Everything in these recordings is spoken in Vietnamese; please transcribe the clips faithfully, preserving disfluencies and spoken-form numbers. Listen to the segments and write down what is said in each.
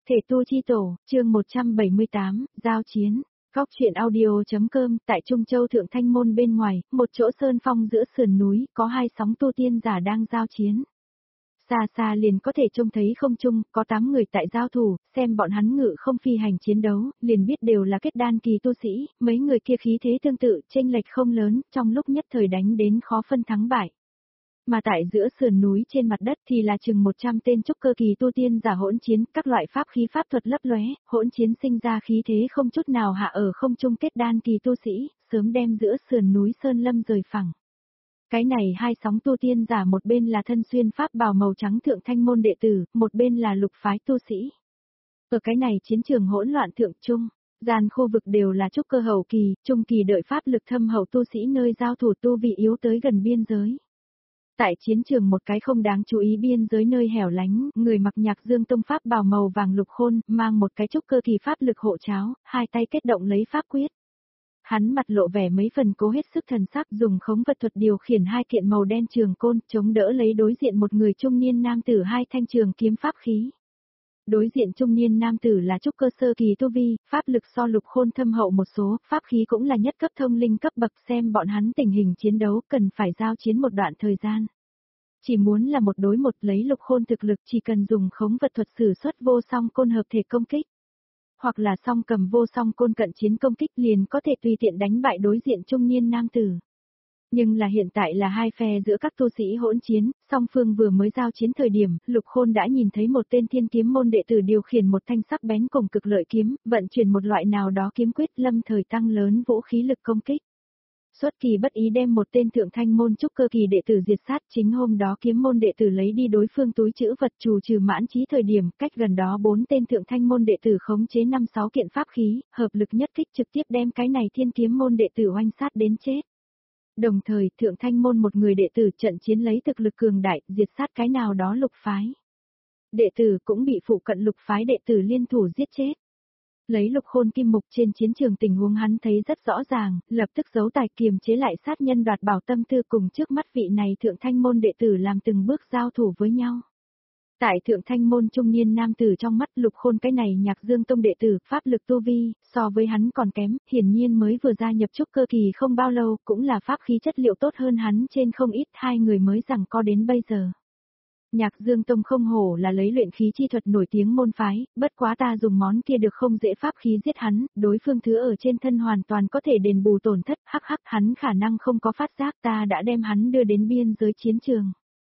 Thể tu chi tổ, chương một trăm bảy mươi tám, giao chiến. Góc truyện audio.com, tại Trung Châu Thượng Thanh Môn bên ngoài, một chỗ sơn phong giữa sườn núi, có hai sóng tu tiên giả đang giao chiến. Xa xa liền có thể trông thấy không trung, có tám người tại giao thủ, xem bọn hắn ngự không phi hành chiến đấu, liền biết đều là kết đan kỳ tu sĩ, mấy người kia khí thế tương tự, chênh lệch không lớn, trong lúc nhất thời đánh đến khó phân thắng bại. Mà tại giữa sườn núi trên mặt đất thì là chừng một trăm tên trúc cơ kỳ tu tiên giả hỗn chiến, các loại pháp khí pháp thuật lấp lóe, hỗn chiến sinh ra khí thế không chút nào hạ ở không trung kết đan kỳ tu sĩ, sớm đem giữa sườn núi sơn lâm rời phẳng. Cái này hai sóng tu tiên giả một bên là thân xuyên pháp bào màu trắng Thượng Thanh Môn đệ tử, một bên là lục phái tu sĩ. Ở cái này chiến trường hỗn loạn thượng trung, gian khu vực đều là trúc cơ hậu kỳ, trung kỳ đợi pháp lực thâm hậu tu sĩ nơi giao thủ tu vị yếu tới gần biên giới. Tại chiến trường một cái không đáng chú ý biên giới nơi hẻo lánh, người mặc nhạc dương tông pháp bào màu vàng lục khôn, mang một cái trúc cơ kỳ pháp lực hộ cháo, hai tay kết động lấy pháp quyết. Hắn mặt lộ vẻ mấy phần cố hết sức thần sắc, dùng khống vật thuật điều khiển hai kiện màu đen trường côn, chống đỡ lấy đối diện một người trung niên nam tử hai thanh trường kiếm pháp khí. Đối diện trung niên nam tử là trúc cơ sơ kỳ tu vi, pháp lực so lục khôn thâm hậu một số, pháp khí cũng là nhất cấp thông linh cấp bậc, xem bọn hắn tình hình chiến đấu cần phải giao chiến một đoạn thời gian. Chỉ muốn là một đối một lấy lục khôn thực lực chỉ cần dùng khống vật thuật sử xuất vô song côn hợp thể công kích. Hoặc là song cầm vô song côn cận chiến công kích liền có thể tùy tiện đánh bại đối diện trung niên nam tử. Nhưng là hiện tại là hai phe giữa các tu sĩ hỗn chiến, song phương vừa mới giao chiến thời điểm, lục khôn đã nhìn thấy một tên thiên kiếm môn đệ tử điều khiển một thanh sắc bén cùng cực lợi kiếm, vận chuyển một loại nào đó kiếm quyết lâm thời tăng lớn vũ khí lực công kích. Xuất kỳ bất ý đem một tên thượng thanh môn trúc cơ kỳ đệ tử diệt sát, chính hôm đó kiếm môn đệ tử lấy đi đối phương túi trữ vật trù trừ mãn trí thời điểm, cách gần đó bốn tên thượng thanh môn đệ tử khống chế năm sáu kiện pháp khí, hợp lực nhất kích trực tiếp đem cái này thiên kiếm môn đệ tử oanh sát đến chết. Đồng thời, thượng thanh môn một người đệ tử trận chiến lấy thực lực cường đại, diệt sát cái nào đó lục phái. Đệ tử cũng bị phụ cận lục phái đệ tử liên thủ giết chết. Lấy lục khôn kim mục trên chiến trường tình huống hắn thấy rất rõ ràng, lập tức giấu tài kiềm chế lại sát nhân đoạt bảo tâm tư cùng trước mắt vị này thượng thanh môn đệ tử làm từng bước giao thủ với nhau. Tại thượng thanh môn trung niên nam tử trong mắt lục khôn cái này nhạc dương tông đệ tử, pháp lực tu vi, so với hắn còn kém, hiển nhiên mới vừa gia nhập trúc cơ kỳ không bao lâu, cũng là pháp khí chất liệu tốt hơn hắn trên không ít, hai người mới rằng co đến bây giờ. Nhạc Dương Tông không hổ là lấy luyện khí chi thuật nổi tiếng môn phái, bất quá ta dùng món kia được không dễ pháp khí giết hắn, đối phương thứ ở trên thân hoàn toàn có thể đền bù tổn thất, hắc hắc hắn khả năng không có phát giác ta đã đem hắn đưa đến biên giới chiến trường.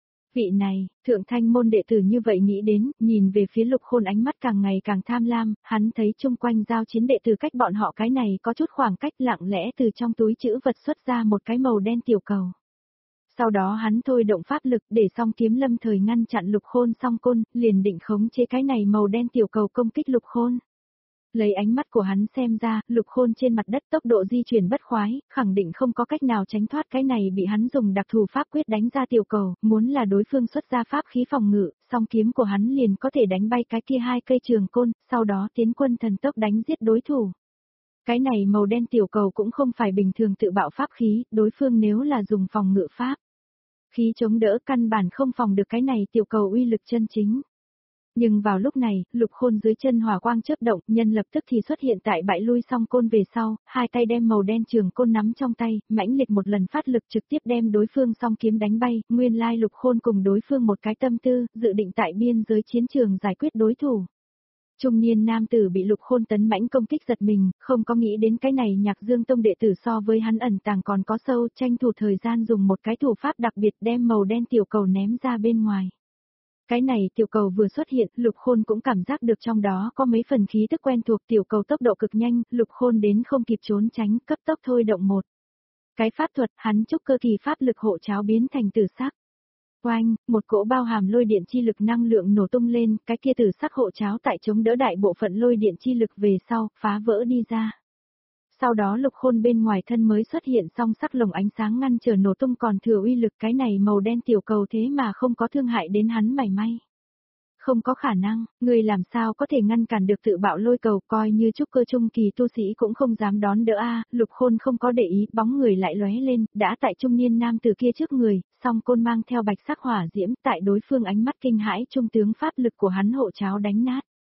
Vị này, thượng thanh môn đệ tử như vậy nghĩ đến, nhìn về phía lục khôn ánh mắt càng ngày càng tham lam, hắn thấy chung quanh giao chiến đệ tử cách bọn họ cái này có chút khoảng cách lặng lẽ từ trong túi trữ vật xuất ra một cái màu đen tiểu cầu. Sau đó hắn thôi động pháp lực để song kiếm lâm thời ngăn chặn lục khôn song côn, liền định khống chế cái này màu đen tiểu cầu công kích lục khôn. Lấy ánh mắt của hắn xem ra, lục khôn trên mặt đất tốc độ di chuyển bất khoái, khẳng định không có cách nào tránh thoát cái này bị hắn dùng đặc thù pháp quyết đánh ra tiểu cầu, muốn là đối phương xuất ra pháp khí phòng ngự, song kiếm của hắn liền có thể đánh bay cái kia hai cây trường côn, sau đó tiến quân thần tốc đánh giết đối thủ. Cái này màu đen tiểu cầu cũng không phải bình thường tự bạo pháp khí, đối phương nếu là dùng phòng ngự pháp khí chống đỡ căn bản không phòng được cái này tiểu cầu uy lực chân chính. Nhưng vào lúc này, lục khôn dưới chân hỏa quang chớp động, nhân lập tức thì xuất hiện tại bãi lui song côn về sau, hai tay đem màu đen trường côn nắm trong tay, mãnh liệt một lần phát lực trực tiếp đem đối phương song kiếm đánh bay, nguyên lai lục khôn cùng đối phương một cái tâm tư, dự định tại biên giới chiến trường giải quyết đối thủ. Trung niên nam tử bị lục khôn tấn mãnh công kích giật mình, không có nghĩ đến cái này nhạc dương tông đệ tử so với hắn ẩn tàng còn có sâu, tranh thủ thời gian dùng một cái thủ pháp đặc biệt đem màu đen tiểu cầu ném ra bên ngoài. Cái này tiểu cầu vừa xuất hiện, lục khôn cũng cảm giác được trong đó có mấy phần khí tức quen thuộc, tiểu cầu tốc độ cực nhanh, lục khôn đến không kịp trốn tránh, cấp tốc thôi động một. Cái pháp thuật, hắn trúc cơ kỳ pháp lực hộ cháo biến thành tử sắc. Oanh, một cỗ bao hàm lôi điện chi lực năng lượng nổ tung lên, cái kia tử sắc hộ cháo tại chống đỡ đại bộ phận lôi điện chi lực về sau, phá vỡ đi ra. Sau đó lục khôn bên ngoài thân mới xuất hiện song sắc lồng ánh sáng ngăn trở nổ tung còn thừa uy lực, cái này màu đen tiểu cầu thế mà không có thương hại đến hắn mảy may. Không có khả năng, người làm sao có thể ngăn cản được tự bạo lôi cầu, coi như trúc cơ trung kỳ tu sĩ cũng không dám đón đỡ a. Lục khôn không có để ý, bóng người lại lóe lên, đã tại trung niên nam từ kia trước người, song côn mang theo bạch sắc hỏa diễm, tại đối phương ánh mắt kinh hãi trung tướng pháp lực của hắn hộ cháo đánh nát.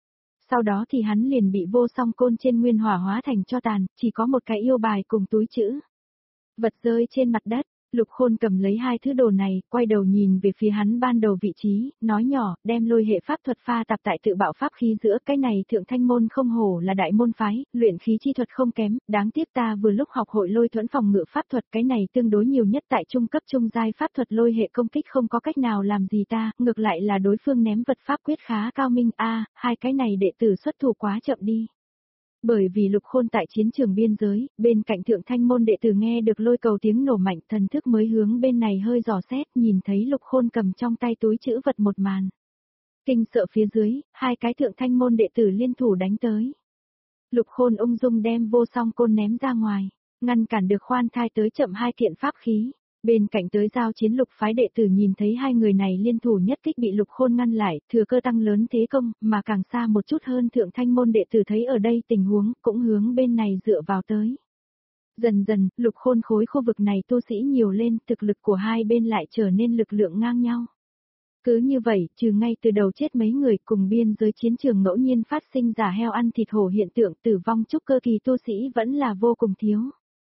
Sau đó thì hắn liền bị vô song côn trên nguyên hỏa hóa thành tro tàn, chỉ có một cái yêu bài cùng túi chữ vật rơi trên mặt đất. Lục Khôn cầm lấy hai thứ đồ này, quay đầu nhìn về phía hắn ban đầu vị trí, nói nhỏ, đem lôi hệ pháp thuật pha tạp tại tự bạo pháp khí giữa, cái này thượng thanh môn không hổ là đại môn phái, luyện khí chi thuật không kém, đáng tiếc ta vừa lúc học hội lôi thuẫn phòng ngự pháp thuật, cái này tương đối nhiều nhất tại trung cấp trung giai pháp thuật lôi hệ công kích không có cách nào làm gì ta, ngược lại là đối phương ném vật pháp quyết khá cao minh, a, hai cái này đệ tử xuất thủ quá chậm đi. Bởi vì Lục Khôn tại chiến trường biên giới, bên cạnh thượng thanh môn đệ tử nghe được lôi cầu tiếng nổ mạnh, thần thức mới hướng bên này hơi dò xét, nhìn thấy Lục Khôn cầm trong tay túi trữ vật một màn. Kinh sợ phía dưới, hai cái thượng thanh môn đệ tử liên thủ đánh tới. Lục Khôn ung dung đem vô song côn ném ra ngoài, ngăn cản được khoan thai tới chậm hai kiện pháp khí. Bên cạnh tới giao chiến Lục phái đệ tử nhìn thấy hai người này liên thủ nhất kích bị Lục Khôn ngăn lại, thừa cơ tăng lớn thế công, mà càng xa một chút hơn thượng thanh môn đệ tử thấy ở đây tình huống, cũng hướng bên này dựa vào tới. Dần dần, Lục Khôn khối khu vực này tu sĩ nhiều lên, thực lực của hai bên lại trở nên lực lượng ngang nhau. Cứ như vậy, trừ ngay từ đầu chết mấy người cùng biên giới chiến trường ngẫu nhiên phát sinh giả heo ăn thịt hổ hiện tượng tử vong trúc cơ kỳ tu sĩ vẫn là vô cùng thiếu.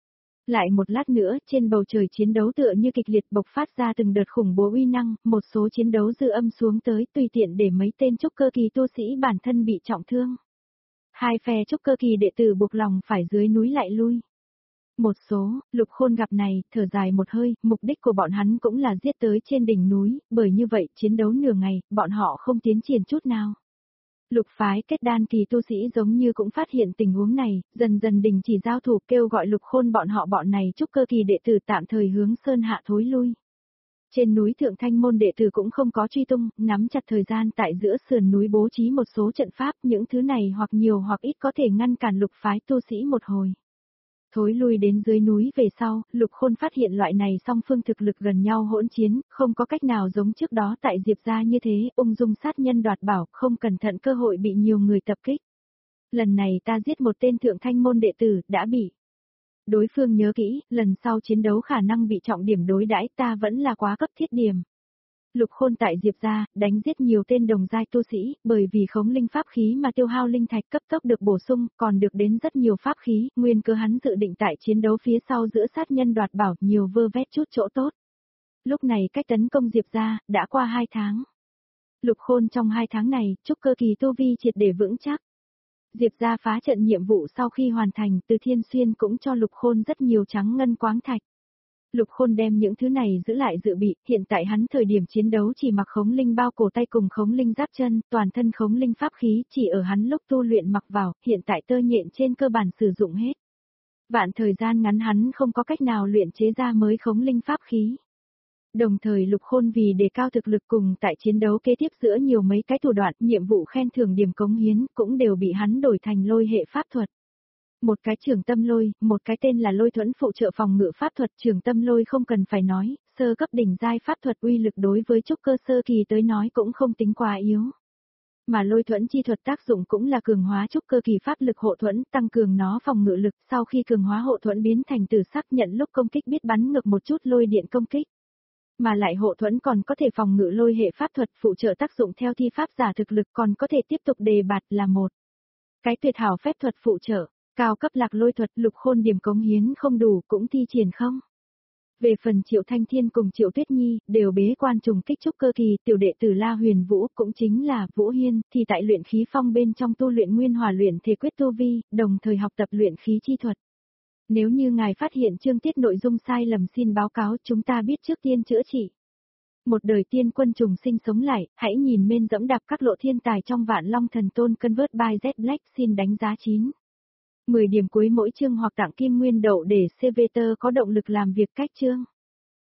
Lại một lát nữa, trên bầu trời chiến đấu tựa như kịch liệt bộc phát ra từng đợt khủng bố uy năng, một số chiến đấu dư âm xuống tới tùy tiện để mấy tên trúc cơ kỳ tu sĩ bản thân bị trọng thương. Hai phe trúc cơ kỳ đệ tử buộc lòng phải dưới núi lại lui. Một số, Lục Khôn gặp này, thở dài một hơi, mục đích của bọn hắn cũng là giết tới trên đỉnh núi, bởi như vậy, chiến đấu nửa ngày, bọn họ không tiến triển chút nào. Lục phái kết đan kỳ tu sĩ giống như cũng phát hiện tình huống này, dần dần đình chỉ giao thủ kêu gọi Lục Khôn bọn họ bọn này trúc cơ kỳ đệ tử tạm thời hướng sơn hạ thối lui. Trên núi thượng thanh môn đệ tử cũng không có truy tung, nắm chặt thời gian tại giữa sườn núi bố trí một số trận pháp, những thứ này hoặc nhiều hoặc ít có thể ngăn cản lục phái tu sĩ một hồi. Thối lui đến dưới núi về sau, Lục Khôn phát hiện loại này song phương thực lực gần nhau hỗn chiến, không có cách nào giống trước đó tại Diệp gia như thế, ung dung sát nhân đoạt bảo, không cẩn thận cơ hội bị nhiều người tập kích. Lần này ta giết một tên thượng thanh môn đệ tử, đã bị đối phương nhớ kỹ, lần sau chiến đấu khả năng bị trọng điểm đối đãi, ta vẫn là quá cấp thiết điểm. Lục Khôn tại Diệp gia, đánh giết nhiều tên đồng giai tu sĩ, bởi vì khống linh pháp khí mà tiêu hao linh thạch cấp tốc được bổ sung, còn được đến rất nhiều pháp khí, nguyên cơ hắn dự định tại chiến đấu phía sau giữa sát nhân đoạt bảo, nhiều vơ vét chút chỗ tốt. Lúc này cách tấn công Diệp gia, đã qua hai tháng. Lục Khôn trong hai tháng này, trúc cơ kỳ tu vi triệt để vững chắc. Diệp gia phá trận nhiệm vụ sau khi hoàn thành, Từ Thiên Xuyên cũng cho Lục Khôn rất nhiều trắng ngân quáng thạch. Lục Khôn đem những thứ này giữ lại dự bị, hiện tại hắn thời điểm chiến đấu chỉ mặc khống linh bao cổ tay cùng khống linh giáp chân, toàn thân khống linh pháp khí chỉ ở hắn lúc tu luyện mặc vào, hiện tại tơ nhện trên cơ bản sử dụng hết. Vạn thời gian ngắn hắn không có cách nào luyện chế ra mới khống linh pháp khí. Đồng thời Lục Khôn vì đề cao thực lực cùng tại chiến đấu kế tiếp giữa nhiều mấy cái thủ đoạn, nhiệm vụ khen thưởng điểm cống hiến cũng đều bị hắn đổi thành lôi hệ pháp thuật. Một cái trường tâm lôi, một cái tên là lôi thuẫn phụ trợ phòng ngự pháp thuật. Trường tâm lôi không cần phải nói, sơ cấp đỉnh giai pháp thuật uy lực đối với trúc cơ sơ kỳ tới nói cũng không tính quá yếu. Mà lôi thuẫn chi thuật tác dụng cũng là cường hóa trúc cơ kỳ pháp lực hộ thuẫn, tăng cường nó phòng ngự lực, sau khi cường hóa hộ thuẫn biến thành tử sắc, nhận lúc công kích biết bắn ngược một chút lôi điện công kích. Mà lại hộ thuẫn còn có thể phòng ngự lôi hệ pháp thuật phụ trợ tác dụng theo thi pháp giả thực lực, còn có thể tiếp tục đề bạt là một cái tuyệt hảo phép thuật phụ trợ. Cao cấp lạc lôi thuật, Lục Khôn điểm cống hiến không đủ cũng thi triển không. Về phần Triệu Thanh Thiên cùng Triệu Tuyết Nhi, đều bế quan trùng kích trúc cơ kỳ, tiểu đệ tử La Huyền Vũ cũng chính là Vũ Hiên, thì tại luyện khí phong bên trong tu luyện nguyên hỏa luyện thể quyết tu vi, đồng thời học tập luyện khí chi thuật. Nếu như ngài phát hiện chương tiết nội dung sai lầm xin báo cáo, chúng ta biết trước tiên chữa trị. Một đời tiên quân trùng sinh sống lại, hãy nhìn men dẫm đạp các lộ thiên tài trong Vạn Long Thần Tôn Convert by Z Black, xin đánh giá chín. mười điểm cuối mỗi chương hoặc tặng kim nguyên đậu để xê vê tê có động lực làm việc cách chương.